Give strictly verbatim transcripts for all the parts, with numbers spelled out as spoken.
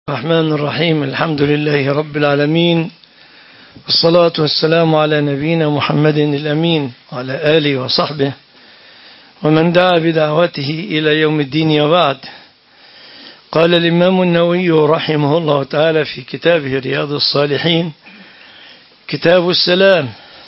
الرحمن الرحيم. الحمد لله رب العالمين، والصلاة والسلام على نبينا محمد الأمين وعلى آله وصحبه ومن دعا بدعوته إلى يوم الدين. وبعد، قال الإمام النووي رحمه الله تعالى في كتابه رياض الصالحين كتاب السلام،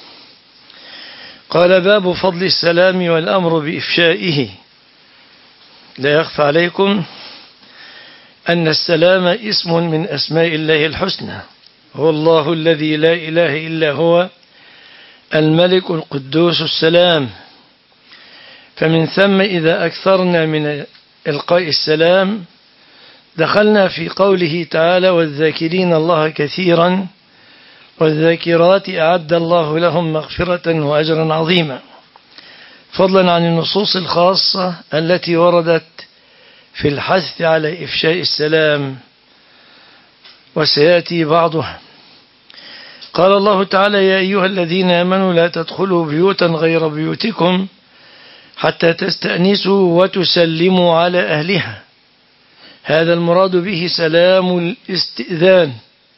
قال: باب فضل السلام والأمر بإفشائه. لا يخفى عليكم أن السلام اسم من أسماء الله الحسنى، هو الله الذي لا إله إلا هو الملك القدوس السلام. فمن ثم إذا أكثرنا من إلقاء السلام دخلنا في قوله تعالى: والذاكرين الله كثيرا والذاكرات أعد الله لهم مغفرة وأجرا عظيما، فضلا عن النصوص الخاصة التي وردت في الحث على إفشاء السلام، وسيأتي بعضها. قال الله تعالى: يا أيها الذين آمنوا لا تدخلوا بيوتا غير بيوتكم حتى تستأنسوا وتسلموا على أهلها. هذا المراد به سلام الاستئذان،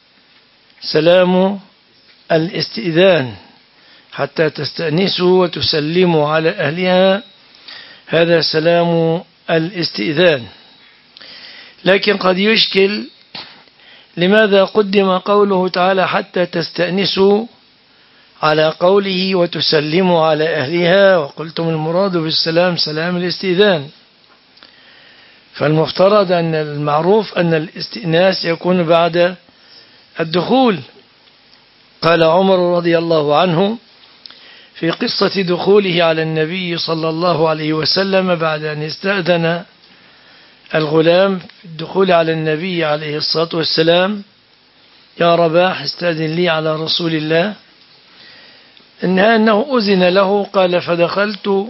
سلام الاستئذان حتى تستأنسوا وتسلموا على أهلها، هذا سلام الاستئذان. لكن قد يشكل لماذا قدم قوله تعالى حتى تستأنسوا على قوله وتسلموا على أهلها، وقلتم المراد بالسلام سلام الاستئذان، فالمفترض أن المعروف أن الاستئناس يكون بعد الدخول. قال عمر رضي الله عنه في قصة دخوله على النبي صلى الله عليه وسلم بعد أن استأذن الغلام في الدخول على النبي عليه الصلاة والسلام: يا رباح استأذن لي على رسول الله. إنها أنه أذن له، قال: فدخلت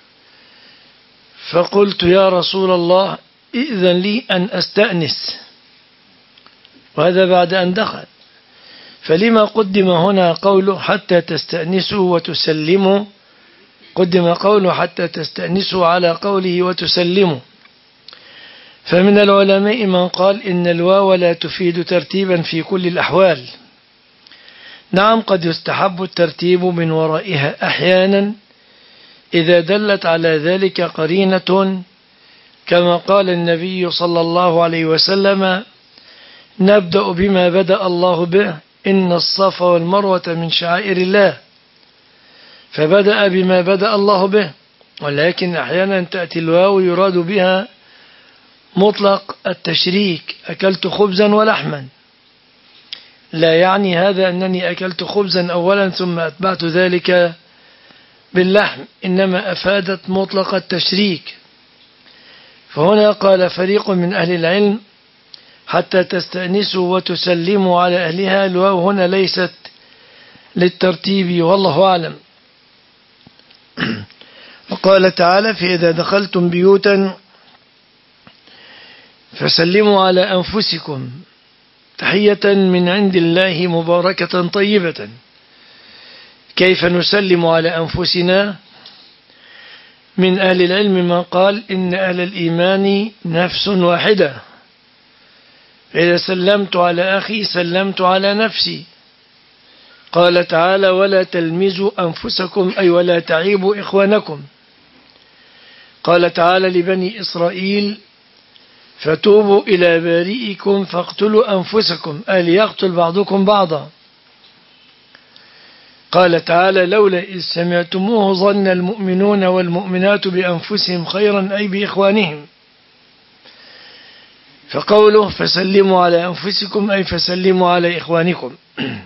فقلت: يا رسول الله إذن لي أن أستأنس، وهذا بعد أن دخل. فلما قدم هنا قوله حتى تستأنسوا وتسلموا، قدم قوله حتى تستأنسوا على قوله وتسلموا؟ فمن العلماء من قال إن الواو لا تفيد ترتيبا في كل الأحوال. نعم، قد يستحب الترتيب من ورائها أحيانا إذا دلت على ذلك قرينة، كما قال النبي صلى الله عليه وسلم: نبدأ بما بدأ الله به، إن الصفا والمروة من شعائر الله، فبدأ بما بدأ الله به. ولكن أحيانا تأتي الواو يراد بها مطلق التشريك: أكلت خبزا ولحما، لا يعني هذا أنني أكلت خبزا أولا ثم أتبعت ذلك باللحم، إنما أفادت مطلق التشريك. فهنا قال فريق من أهل العلم: حتى تستأنسوا وتسلموا على أهلها، الواو هنا ليست للترتيب، والله أعلم. وقال تعالى: فإذا دخلتم بيوتا فسلموا على أنفسكم تحية من عند الله مباركة طيبة. كيف نسلم على أنفسنا؟ من أهل العلم من قال إن أهل الإيمان نفس واحدة، إذا سلمت على أخي سلمت على نفسي. قال تعالى: ولا تلمزوا أنفسكم، أي ولا تعيبوا إخوانكم. قال تعالى لبني إسرائيل: فتوبوا إلى بارئكم فاقتلوا أنفسكم، أي ليقتل بعضكم بعضا. قال تعالى: لولا إذ سمعتموه ظن المؤمنون والمؤمنات بأنفسهم خيرا، أي بإخوانهم. فقوله فسلموا على أنفسكم أي فسلموا على إخوانكم.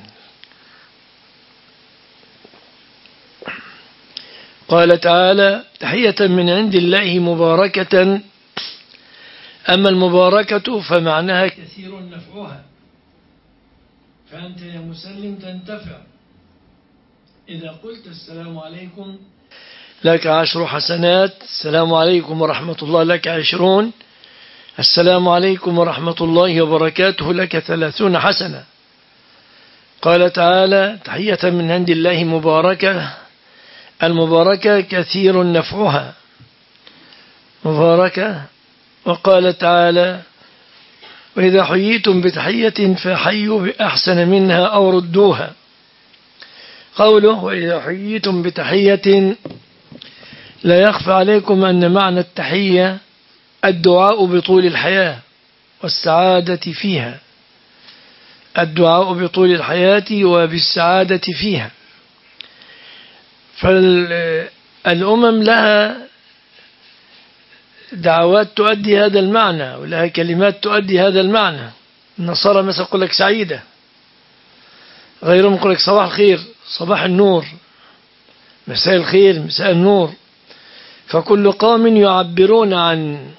قال تعالى: تحية من عند الله مباركة. أما المباركة فمعناها كثير نفعها، فأنت يا مسلم تنتفع. إذا قلت السلام عليكم لك عشر حسنات، السلام عليكم ورحمة الله لك عشرون، السلام عليكم ورحمة الله وبركاته لك ثلاثون حسنة. قال تعالى: تحية من عند الله مباركة، المباركة كثير نفعها، مباركة. وقال تعالى: وإذا حييتم بتحية فحيوا بأحسن منها أو ردوها. قوله وإذا حييتم بتحية لا يخفى عليكم أن معنى التحية الدعاء بطول الحياة والسعادة فيها، الدعاء بطول الحياة وبالسعادة فيها. فالأمم لها دعوات تؤدي هذا المعنى ولها كلمات تؤدي هذا المعنى. النصارى مثلا يقول لك سعيدة، غيرهم يقول لك صباح الخير، صباح النور، مساء الخير، مساء النور. فكل قوم يعبرون عن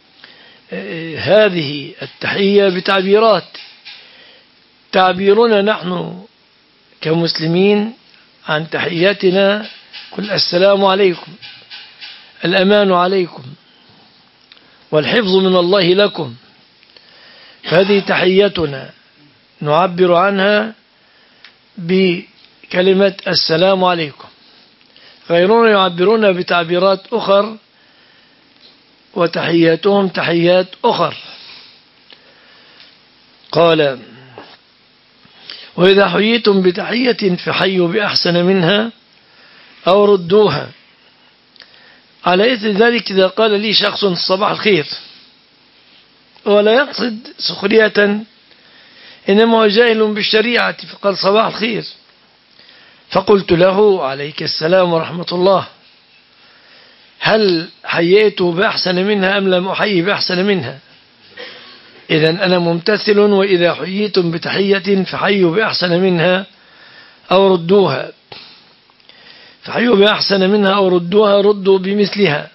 هذه التحية بتعبيرات. تعبيرنا نحن كمسلمين عن تحياتنا قل السلام عليكم، الأمان عليكم، والحفظ من الله لكم. فهذه تحيتنا نعبر عنها بكلمة السلام عليكم. غيرنا يعبرون بتعبيرات أخر وتحياتهم تحيات أخر. قال وإذا حييتم بتحية فحيوا بأحسن منها أو ردوها. على إثر ذلك إذا قال لي شخص صباح الخير ولا يقصد سخرية، إنما هو جاهل بالشريعة فقال صباح الخير، فقلت له عليك السلام ورحمة الله، هل حييته بأحسن منها أم لم أحيي بأحسن منها؟ إذن أنا ممتثل. وإذا حييتم بتحية فحيوا بأحسن منها أو ردوها. فحيوا بأحسن منها أو ردوها، ردوا بمثلها.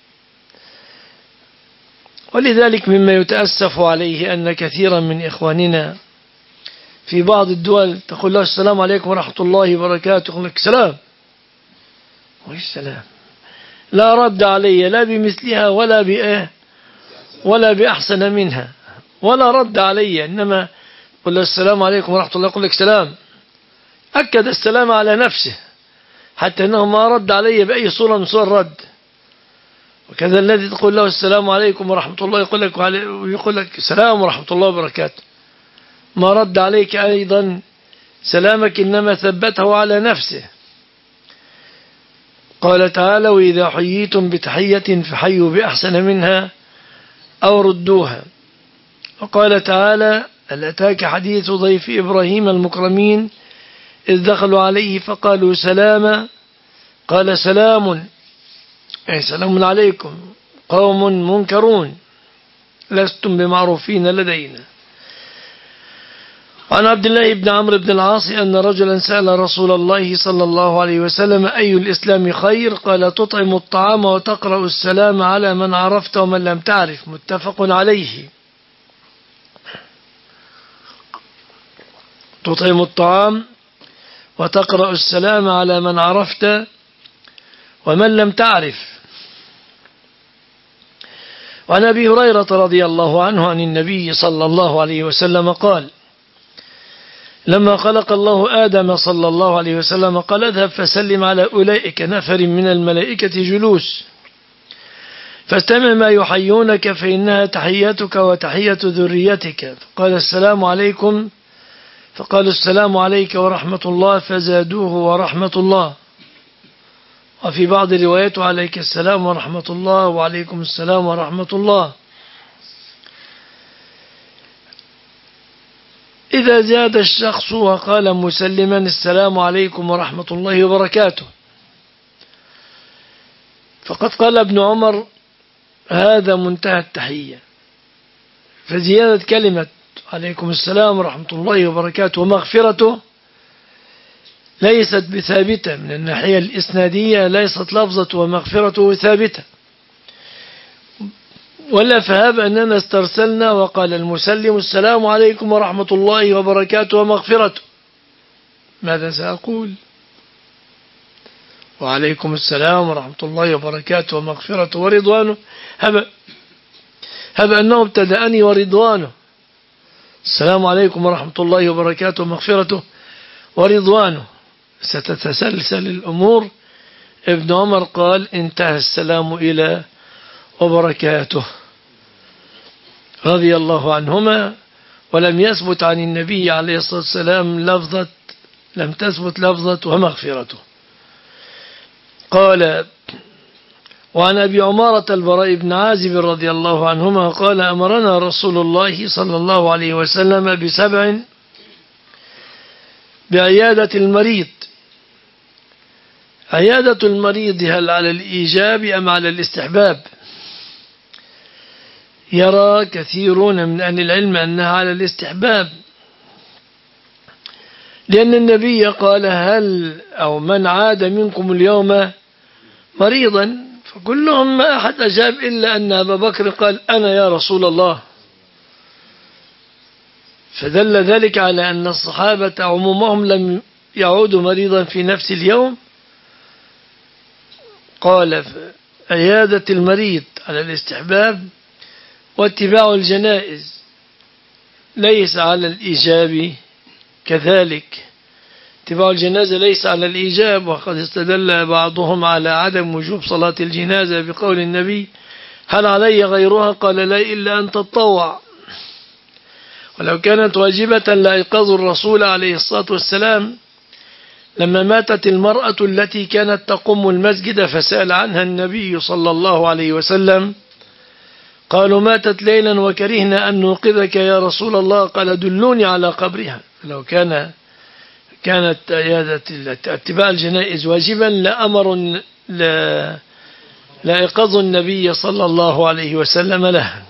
ولذلك مما يتأسف عليه أن كثيرا من إخواننا في بعض الدول تقول له السلام عليكم ورحمة الله وبركاته، يقول لك سلام وإيش سلام، لا رد علي لا بمثلها ولا بإيه ولا بأحسن منها ولا رد علي، إنما قل له السلام عليكم ورحمة الله يقول لك سلام، أكد السلام على نفسه حتى أنه ما رد علي بأي صورة من صور الرد. وكذا الذي تقول له السلام عليكم ورحمة الله يقول لك ويقول لك السلام ورحمة الله وبركاته، ما رد عليك أيضا سلامك، إنما ثبته على نفسه. قال تعالى وإذا حييتم بتحية فحيوا بأحسن منها أو ردوها. وقال تعالى هل أتاك حديث ضيف إبراهيم المكرمين إذ دخلوا عليه فقالوا سلاما قال سلام أي سلام عليكم قوم منكرون لستم بمعروفين لدينا. وعن عبد الله بن عمرو بن العاص أن رجلا سأل رسول الله صلى الله عليه وسلم أي الإسلام خير؟ قال تطعم الطعام وتقرأ السلام على من عرفت ومن لم تعرف. متفق عليه. تطعم الطعام وتقرأ السلام على من عرفت ومن لم تعرف. وعن أبي هريرة رضي الله عنه عن النبي صلى الله عليه وسلم قال لما خلق الله آدم صلى الله عليه وسلم قال اذهب فسلم على أولئك نفر من الملائكة جلوس فاستمع ما يحيونك فإنها تحياتك وتحية ذريتك. فقال السلام عليكم، فقال السلام عليك ورحمة الله، فزادوه ورحمة الله. وفي بعض الروايات عليك السلام ورحمة الله وعليكم السلام ورحمة الله. إذا زاد الشخص وقال مسلما السلام عليكم ورحمة الله وبركاته، فقد قال ابن عمر هذا منتهى التحية. فزيادة كلمة عليكم السلام ورحمة الله وبركاته ومغفرته ليست بثابتة من الناحية الإسنادية، ليست لفظة ومغفرته ثابتة، ولا فهب أننا استرسلنا وقال المسلم السلام عليكم ورحمة الله وبركاته ومغفرته. ماذا سأقول؟ وعليكم السلام ورحمة الله وبركاته ومغفرته ورضوانه. هب, هب أنه ابتدأني ورضوانه. السلام عليكم ورحمة الله وبركاته ومغفرته ورضوانه، ستتسلسل الأمور. ابن عمر قال انتهى السلام إلى وبركاته. رضي الله عنهما، ولم يثبت عن النبي عليه الصلاة والسلام لفظة لم تثبت لفظة ومغفرته. قال: وعن أبي عمارة البراء بن عازب رضي الله عنهما قال: أمرنا رسول الله صلى الله عليه وسلم بسبع: بعيادة المريض. عيادة المريض هل على الإيجاب أم على الاستحباب؟ يرى كثيرون من أهل العلم أنها على الاستحباب، لأن النبي قال: هل أو من عاد منكم اليوم مريضا؟ فكلهم ما أحد أجاب إلا أن أبا بكر قال: أنا يا رسول الله. فدل ذلك على أن الصحابة عمومهم لم يعودوا مريضا في نفس اليوم. قال: عيادة المريض على الاستحباب، واتباع الجنائز ليس على الإيجاب كذلك. اتباع الجنازة ليس على الإيجاب، وقد استدل بعضهم على عدم وجوب صلاة الجنازة بقول النبي: هل علي غيرها؟ قال: لا إلا أن تطوع. ولو كانت واجبة لأيقظوا الرسول عليه الصلاة والسلام لما ماتت المرأة التي كانت تقوم المسجد، فسأل عنها النبي صلى الله عليه وسلم، قالوا: ماتت ليلا وكرهنا أن نوقظك يا رسول الله. قال: دلوني على قبرها. لو كان كانت عيادة اتباع الجنائز واجبا لأمر لا لأيقظ النبي صلى الله عليه وسلم له.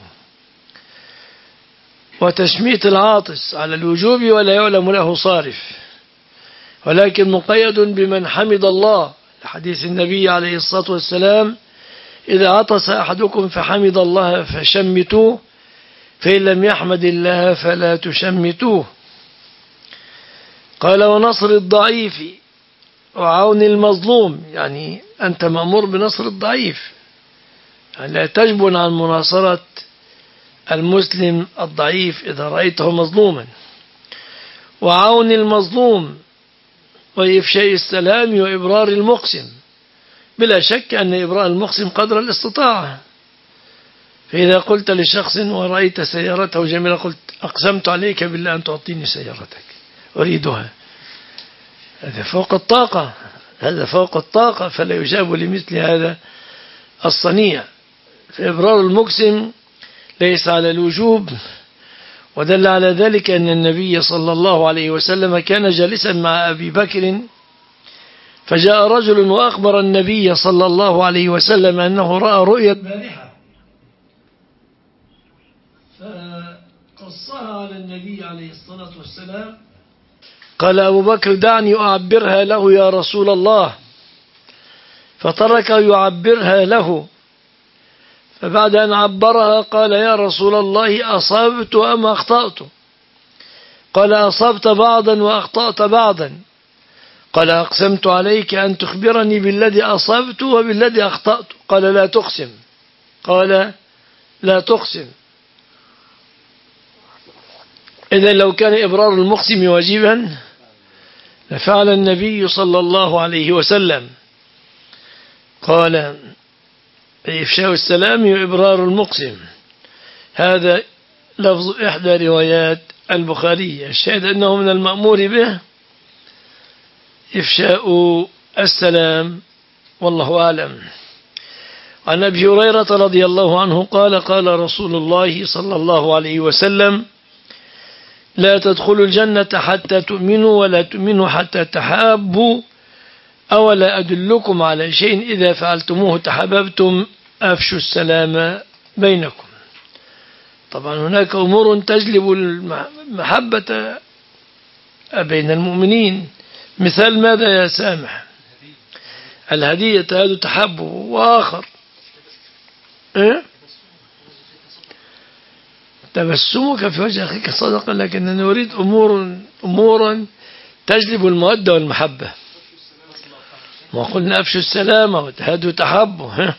وتشميت العاطس على الوجوب ولا يعلم له صارف، ولكن مقيد بمن حمد الله، حديث النبي عليه الصلاة والسلام: إذا عطس أحدكم فحمد الله فشمتوه، فإن لم يحمد الله فلا تشمتوه. قال: ونصر الضعيف وعون المظلوم، يعني أنت مأمور بنصر الضعيف، يعني لا تجبن عن مناصرة المسلم الضعيف إذا رأيته مظلوما. وعون المظلوم، وإفشاء السلام، وإبرار المقسم. بلا شك أن إبرار المقسم قدر الاستطاعة. فإذا قلت لشخص ورأيت سيارته جميلة قلت: أقسمت عليك بالله أن تعطيني سيارتك أريدها، هذا فوق الطاقة، هذا فوق الطاقة، فلا يجاب لمثل هذا الصنيع. فإبرار المقسم ليس على الوجوب. ودل على ذلك أن النبي صلى الله عليه وسلم كان جالسا مع أبي بكر، فجاء رجل وأخبر النبي صلى الله عليه وسلم أنه رأى رؤيا بارحة، فقصها على النبي عليه الصلاة والسلام. قال أبو بكر: دعني أعبرها له يا رسول الله. فترك يعبرها له، فبعد أن عبرها قال: يا رسول الله، أصبت أم أخطأت؟ قال: أصبت بعضا وأخطأت بعضا. قال: أقسمت عليك أن تخبرني بالذي أصبت وبالذي أخطأت. قال: لا تقسم. قال: لا تقسم. إذن لو كان إبرار المقسم واجبا لفعل النبي صلى الله عليه وسلم. قال: إفشاء السلام وإبرار المقسم. هذا لفظ إحدى روايات البخاري. الشاهد أنه من المأمور به إفشاء السلام، والله أعلم. عن أبي هريرة رضي الله عنه قال: قال رسول الله صلى الله عليه وسلم: لا تدخلوا الجنة حتى تؤمنوا، ولا تؤمنوا حتى تحابوا، أولا أدلكم على شيء إذا فعلتموه تحببتم، أفشوا السلام بينكم. طبعا هناك أمور تجلب المحبة بين المؤمنين. مثال ماذا يا سامح؟ الهدية هذا تحبه. وآخر إيه؟ تبسمك في وجه أخيك صدقة، لكننا نريد أمور أمورا تجلب المودة والمحبة. ما قلنا أفشوا السلام وتهادوا تحبوا. ها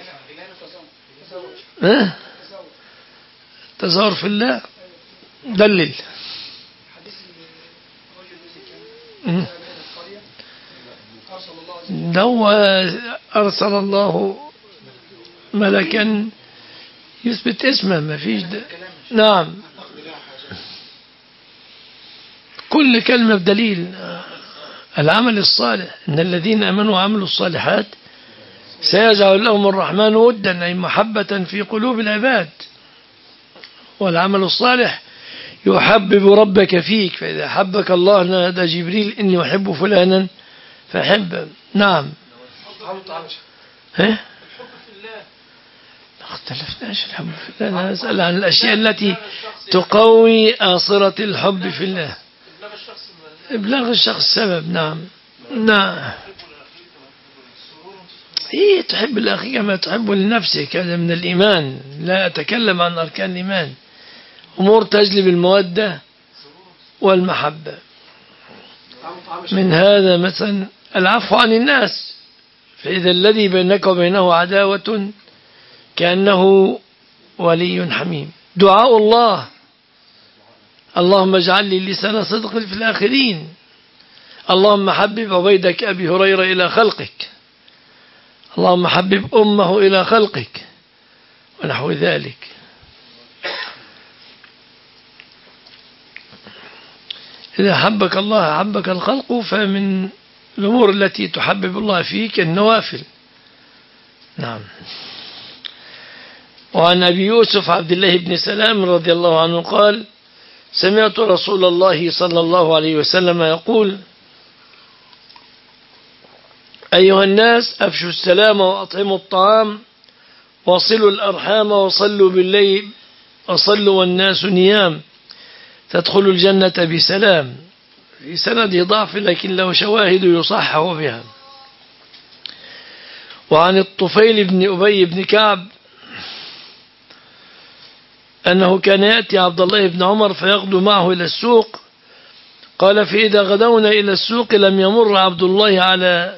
ها تزور في الله. دلل. لو أرسل الله ملكا يثبت اسمه، ما فيش ده. نعم، كل كلمة بدليل. العمل الصالح، إن الذين آمنوا وعملوا الصالحات سيجعل لهم الرحمن ودا، أي محبة في قلوب العباد. والعمل الصالح يحبب ربك فيك، فإذا حبك الله نادى جبريل إني أحب فلانا فأحبه. نعم. ها؟ اختلفناش الحب في الله، أنا أسأل عن الأشياء التي تقوي آصرة الحب في الله. إبلاغ الشخص سبب. نعم نعم. إيه، تحب الأخي كما تحب لنفسك، هذا من الإيمان. لا أتكلم عن أركان الإيمان، أمور تجلب المودة والمحبة. من هذا مثلا العفو عن الناس، فإذا الذي بينك وبينه عداوة كأنه ولي حميم. دعاء الله، اللهم اجعل لي لسان صدق في الآخرين، اللهم حبب عبيدك أبي هريرة إلى خلقك، اللهم حبب أمه إلى خلقك، ونحو ذلك. إذا حبك الله حبك الخلق، فمن الأمور التي تحبب الله فيك النوافل. نعم. وعن أبي يوسف عبد الله بن سلام رضي الله عنه قال: سمعت رسول الله صلى الله عليه وسلم يقول: أيها الناس، أفشوا السلام وأطعموا الطعام وصلوا الأرحام وصلوا بالليل وصلوا والناس نيام تدخلوا الجنة بسلام. في سنده ضعف لكن له شواهد يصحح بها. وعن الطفيل بن أبي بن كعب أنه كان يأتي عبد الله بن عمر فيغدو معه إلى السوق. قال: فإذا غدونا إلى السوق لم يمر عبد الله على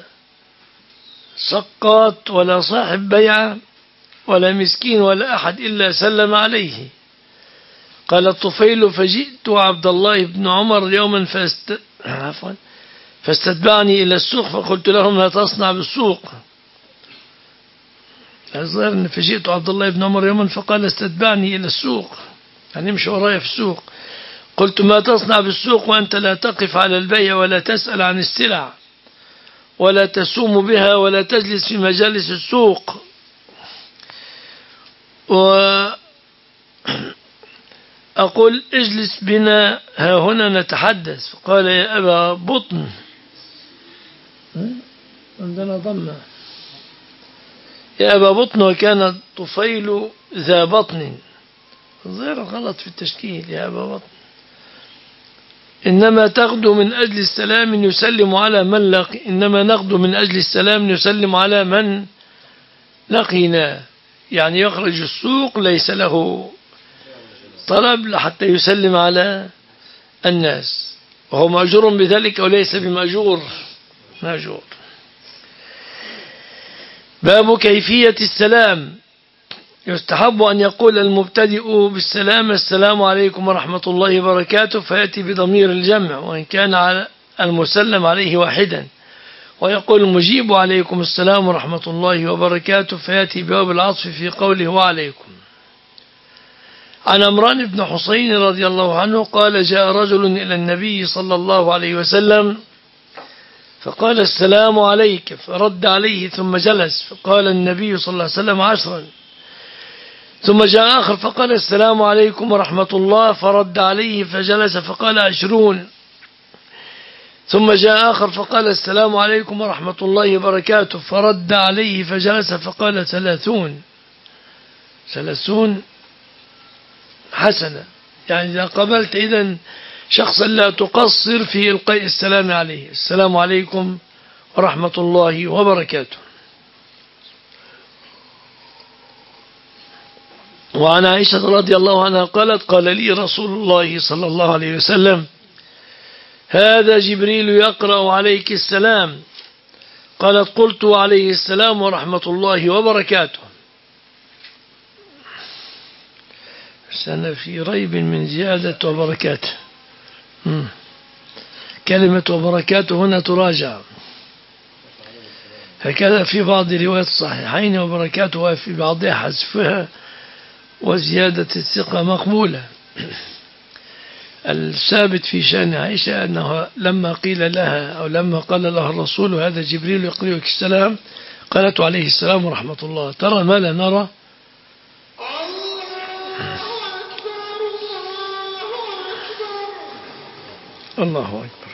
سقاط ولا صاحب بيعة ولا مسكين ولا أحد إلا سلم عليه. قال الطفيل: فجئت عبد الله بن عمر يوما فاست... عفوا فاستتبعني إلى السوق، فقلت له: ما تصنع بالسوق؟ الظاهر أن فجئت عبد الله بن عمر يوما فقال: استتبعني إلى السوق، يعني امشي ورايا في السوق. قلت: ما تصنع بالسوق وأنت لا تقف على البيع ولا تسأل عن السلع ولا تسوم بها ولا تجلس في مجالس السوق؟ وأقول: اجلس بنا ها هنا نتحدث. فقال: يا أبا بطن، عندنا ضمة، يا أبا بطن، وكان الطفيل ذا بطن. ظاهر غلط في التشكيل، يا أبا بطن. إنما تغدو من أجل السلام يسلم على من لقي، إنما نغدو من أجل السلام يسلم على من لقينا. يعني يخرج السوق ليس له طلب حتى يسلم على الناس، وهو مأجور بذلك أو ليس بمأجور؟ مأجور. باب كيفية السلام. يستحب أن يقول المبتدئ بالسلام: السلام عليكم ورحمة الله وبركاته، فيأتي بضمير الجمع وإن كان على المسلم عليه واحدا، ويقول المجيب: عليكم السلام ورحمة الله وبركاته، فيأتي بباب العطف في قوله: وعليكم. عن عمران بن حسين رضي الله عنه قال: جاء رجل إلى النبي صلى الله عليه وسلم فقال: السلام عليك، فرد عليه ثم جلس، فقال النبي صلى الله عليه وسلم: عشرا. ثم جاء آخر فقال: السلام عليكم ورحمة الله، فرد عليه فجلس، فقال: عشرون. ثم جاء آخر فقال: السلام عليكم ورحمة الله وبركاته، فرد عليه فجلس، فقال: ثلاثون. ثلاثون حسنة، يعني إذا قبلت إذن شخصا لا تقصر في إلقاء السلام عليه: السلام عليكم ورحمة الله وبركاته. وعن عائشة رضي الله عنها قالت: قال لي رسول الله صلى الله عليه وسلم: هذا جبريل يقرأ عليك السلام. قالت: قلت: عليه السلام ورحمة الله وبركاته. أنا في ريب من زيادة وبركاته. كلمة وبركاته هنا تراجع، هكذا في بعض روايات الصحيحين وبركاته، وفي بعضها حذفها وزيادة الثقة مقبولة. الثابت في شأن عائشة أنه لما قيل لها أو لما قال لها الرسول هذا جبريل يقرئك السلام قالت عليه السلام ورحمة الله. ترى ما لا نرى. الله أكبر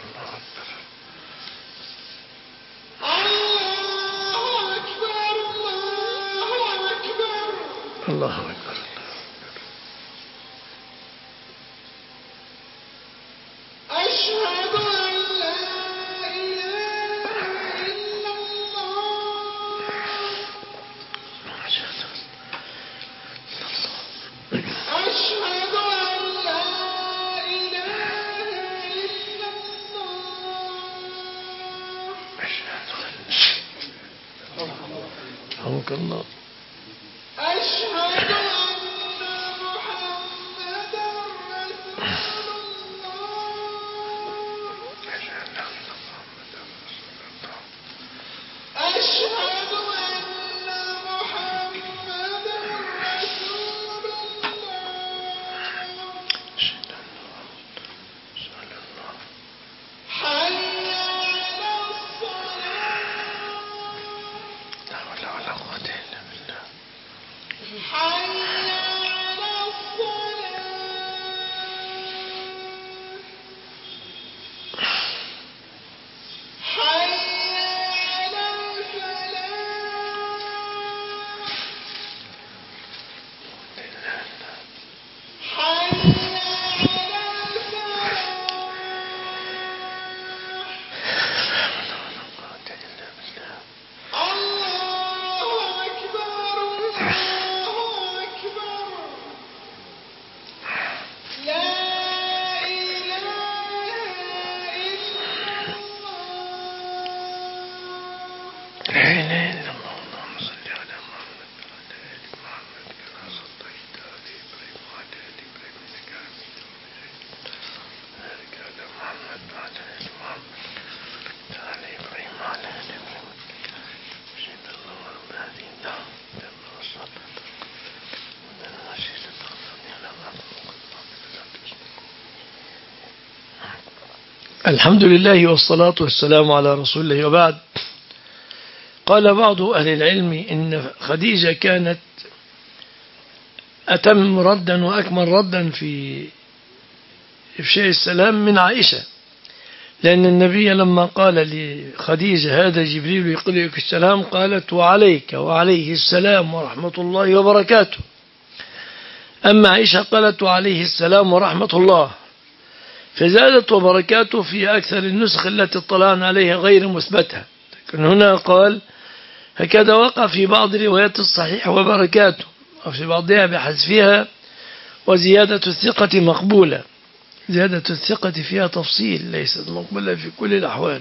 الله أكبر. أشهد أن لا إله إلا الله. أشهد أن لا إله إلا الله. أشهد أن رحمك الله. أشهد أن محمدا رسول الله. أشهد أن محمدا رسول الله. حي على الصلاة. لا حول ولا قوة إلا بالله. حي على الصلاة. حي على الفلاح. حي على الفلاح. الله أكبر الله أكبر. لا إله إلا الله. لا إله إلا الله. اللهم صل على محمد وعلى آل محمد كما صليت على إبراهيم وعلى آل إبراهيم إنك حميد مجيد. بارك على محمد وعلى آل محمد وعلى إبراهيم وعلى آل إبراهيم أشهد أن لا إله إلا الله تم وصلاة ودنا نشهد الحمد لله والصلاة والسلام على رسول الله. وبعد، قال بعض أهل العلم إن خديجة كانت أتم ردا وأكمل ردا في إفشاء السلام من عائشة، لأن النبي لما قال لخديجة هذا جبريل يقرئك السلام قالت وعليك وعليه السلام ورحمة الله وبركاته. أما عائشة قالت وعليه السلام ورحمة الله، فزادت وبركاته في أكثر النسخ التي اطلعنا عليها غير مثبتة. لكن هنا قال هكذا وقع في بعض روايات الصحيح وبركاته، وفي بعضها بحذفها وزيادة الثقة مقبولة. زيادة الثقة فيها تفصيل ليست مقبولة في كل الأحوال.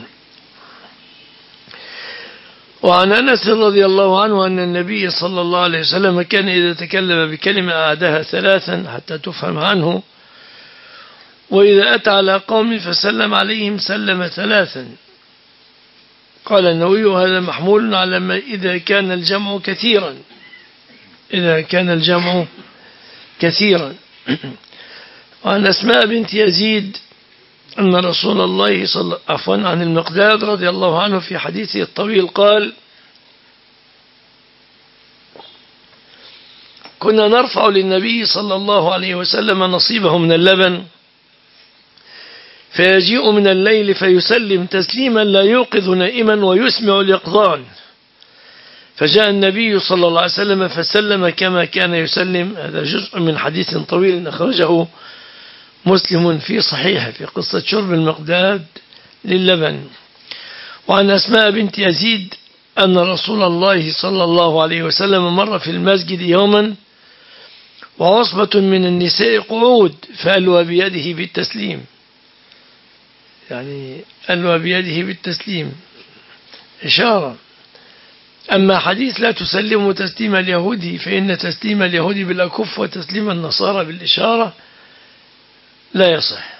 وعن أنس رضي الله عنه أن النبي صلى الله عليه وسلم كان إذا تكلم بكلمة أعادها ثلاثا حتى تفهم عنه، وإذا أتى على قوم فسلم عليهم سلم ثلاثا. قال النووي هذا محمول على ما إذا كان الجمع كثيرا إذا كان الجمع كثيرا. وعن أسماء بنت يزيد أن رسول الله صلى عفوا عن المقداد رضي الله عنه في حديثه الطويل قال كنا نرفع للنبي صلى الله عليه وسلم نصيبه من اللبن، فيجيء من الليل فيسلم تسليما لا يوقظ نائما ويسمع اليقظان، فجاء النبي صلى الله عليه وسلم فسلم كما كان يسلم. هذا جزء من حديث طويل أخرجه مسلم في صحيحه في قصة شرب المقداد للبن. وعن أسماء بنت يزيد أن رسول الله صلى الله عليه وسلم مر في المسجد يوما وعصبة من النساء قعود فألوى بيده بالتسليم، يعني ألوى بيده بالتسليم إشارة. أما حديث لا تسلم تسليم اليهودي فإن تسليم اليهودي بالأكف وتسليم النصارى بالإشارة لا يصح.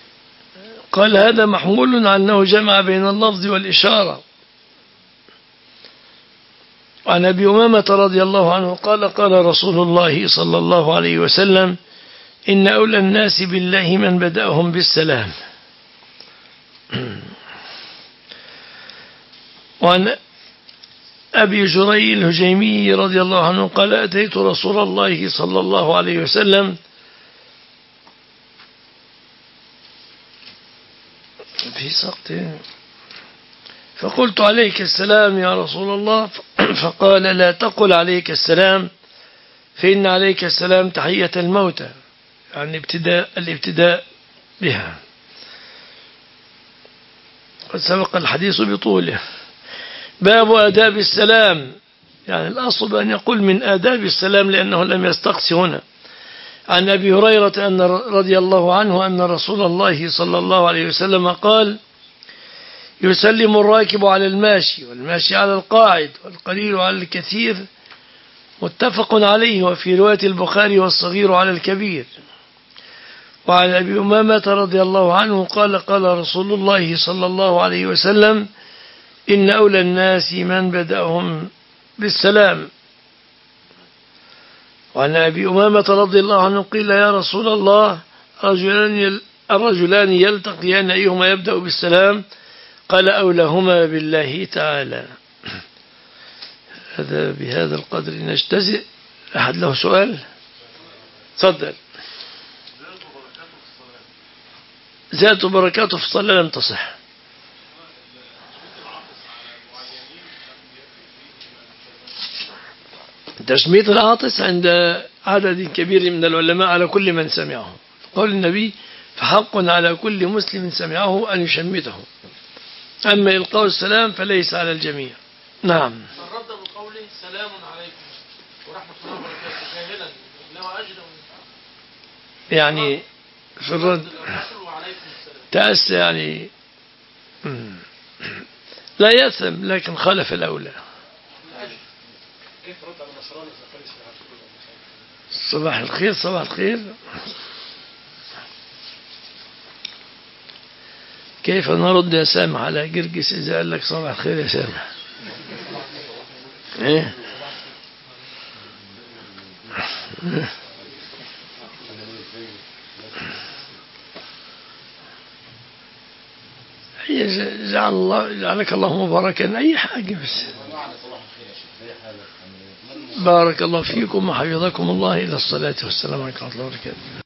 قال هذا محمول على أنه جمع بين اللفظ والإشارة، وعن أبي أمامة رضي الله عنه قال قال رسول الله صلى الله عليه وسلم إن أولى الناس بالله من بدأهم بالسلام. وعن أبي جري الهجيمي رضي الله عنه قال أتيت رسول الله صلى الله عليه وسلم في سقط فقلت عليك السلام يا رسول الله، فقال لا تقل عليك السلام فإن عليك السلام تحية الموتى، يعني ابتداء الابتداء بها. قد سبق الحديث بطوله. باب آداب السلام، يعني الأصل بأن يقول من آداب السلام لأنه لم يستقص هنا. عن أبي هريرة أن رضي الله عنه أن رسول الله صلى الله عليه وسلم قال يسلم الراكب على الماشي والماشي على القاعد والقليل على الكثير، متفق عليه. وفي رواية البخاري والصغير على الكبير. وعن أبي أمامة رضي الله عنه قال قال رسول الله صلى الله عليه وسلم إن أولى الناس من بدأهم بالسلام. وعن أبي أمامة رضي الله عنه قيل يا رسول الله الرجلان الرجلان يلتقيان أيهما يبدأ بالسلام؟ قال أولهما بالله تعالى. هذا بهذا القدر نجتزئ. أحد له سؤال؟ تفضل. زيادة بركاته في الصلاة لم تصح. تشميت العاطس عند عدد كبير من العلماء على كل من سمعه. قول النبي فحق على كل مسلم سمعه أن يشمته. أما إلقاء السلام فليس على الجميع. نعم. الرد بقوله سلام عليكم ورحمة الله وبركاته جاهلا لو أجد يعني في الرد تأسى يعني لا يأثم لكن خالف الأولى. صباح الخير صباح الخير. كيف نرد يا سامح على جرجس إذا قال لك صباح الخير يا سامح؟ إيه؟ جعل الله جعلك الله مباركا أي حاجة بس. بارك الله فيكم وحفظكم الله إلى الصلاة والسلام عليكم ورحمة الله وبركاته.